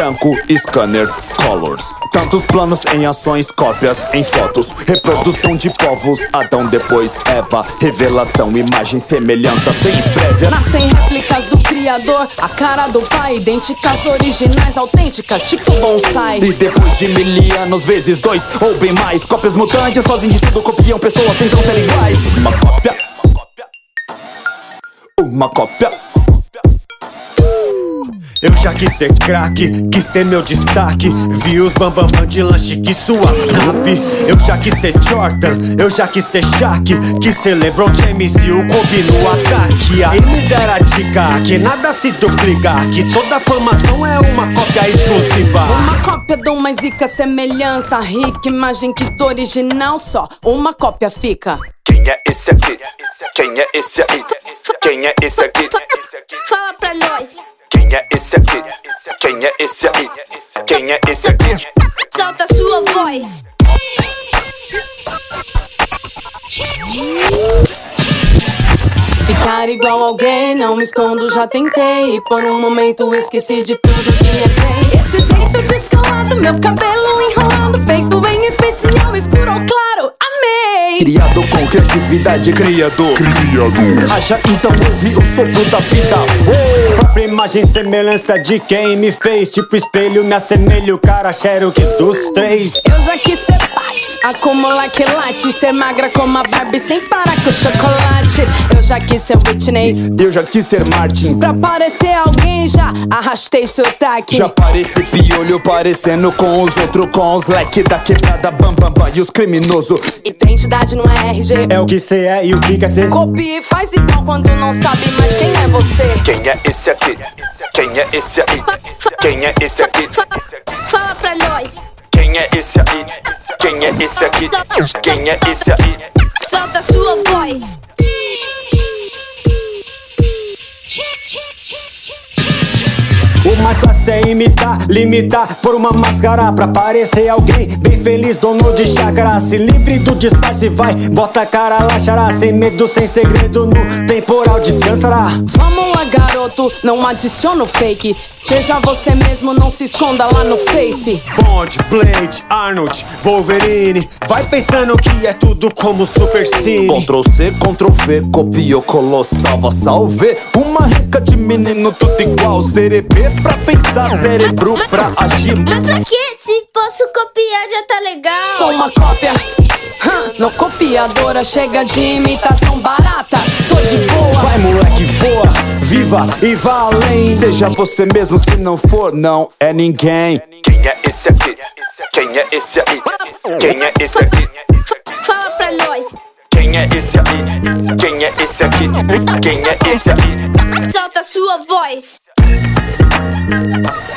branco, scanner, colors. Tantos planos em ações, cópias em fotos. Reprodução de povos, Adão depois Eva. Revelação, imagem, semelhança sem prévia. Nascem réplicas do criador, a cara do pai. Idênticas, originais, autênticas, tipo bonsai. E depois de 1000 anos vezes 2 ou bem mais, cópias mutantes fazem de tudo, copiam pessoas, tentam ser iguais. Uma cópia. Uma cópia. Eu já quis ser craque, quis ter meu destaque. Vi os bambambam de lanche que sua snap. Eu já quis ser Jordan, eu já quis ser Shaq. Quis ser LeBron James e o Kobe no ataque. Aí me dera dica, que nada se duplica, que toda formação é uma cópia exclusiva. Uma cópia de uma zica, semelhança rica. Imagem que do original só uma cópia fica. Quem é esse aqui? Quem é esse aí? Quem é esse aqui? Fala pra nós. Quem é esse aqui? Quem é esse aí? Quem é esse aqui? Solta a sua voz. Ficar igual alguém, não me escondo, já tentei. E por um momento esqueci de tudo que herdei. Esse jeito descolado, meu cabelo enrolado, feito em especial, escuro ou claro, amei. Criado com criatividade, criador. Haja então ouve o sopro da vida. Própria imagem, semelhança de quem me fez. Tipo espelho, me assemelho, cara, Xerox dos três. Eu já quis ser Pat, acumular quilate, ser magra como a Barbie sem parar com chocolate. Eu já quis ser Whitney, Eu já quis ser Martin. pra parecer alguém já arrastei sotaque. Já pareci piolho parecendo com os outros. Com os leque da quebrada, bam bam bam. E os criminosos. Identidade não é RG. É o que cê é e o que quer ser. Copia e faz igual quando não sabe mais quem é você. Quem é esse aqui? Quem é esse aí? Quem é esse aqui? Fala pra nós. Quem é esse aí? Quem é esse aqui? Quem é esse aí? Solta a sua voz. O mais fácil é imitar, limitar por uma máscara pra parecer alguém bem feliz, dono de chácara. Se livre do disfarce, vai, bota a cara lá, xará. Sem medo, sem segredo, no temporal descansará. Vamos lá, garoto, não adiciona o fake. Seja você mesmo, não se esconda lá no Face. Bond, Blade, Arnold, Wolverine. Vai pensando que é tudo como Super Cine. Ctrl C, Ctrl V, copiou, colou, salva, salve. Uma rica de menino, tudo igual. Cerebê pra pensar, cérebro pra agir. Mas pra que? Se posso copiar já tá legal. Sou uma cópia, não copiadora, chega de imitação barata. Tô de boa. Vai, moleque, voa, viva e vá além. Seja você mesmo, se não for, não é ninguém. Quem é esse aqui? Quem é esse aí? Quem é esse aqui? Fala pra nós. Quem é esse aí? Quem é esse aqui? Quem é esse aí? Solta a sua voz.